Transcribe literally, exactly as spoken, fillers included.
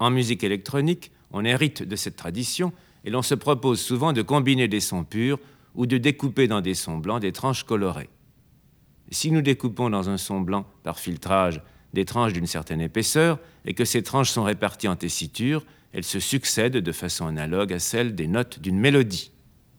En musique électronique, on hérite de cette tradition et l'on se propose souvent de combiner des sons purs ou de découper dans des sons blancs des tranches colorées. Si nous découpons dans un son blanc par filtrage des tranches d'une certaine épaisseur et que ces tranches sont réparties en tessiture, elles se succèdent de façon analogue à celle des notes d'une mélodie.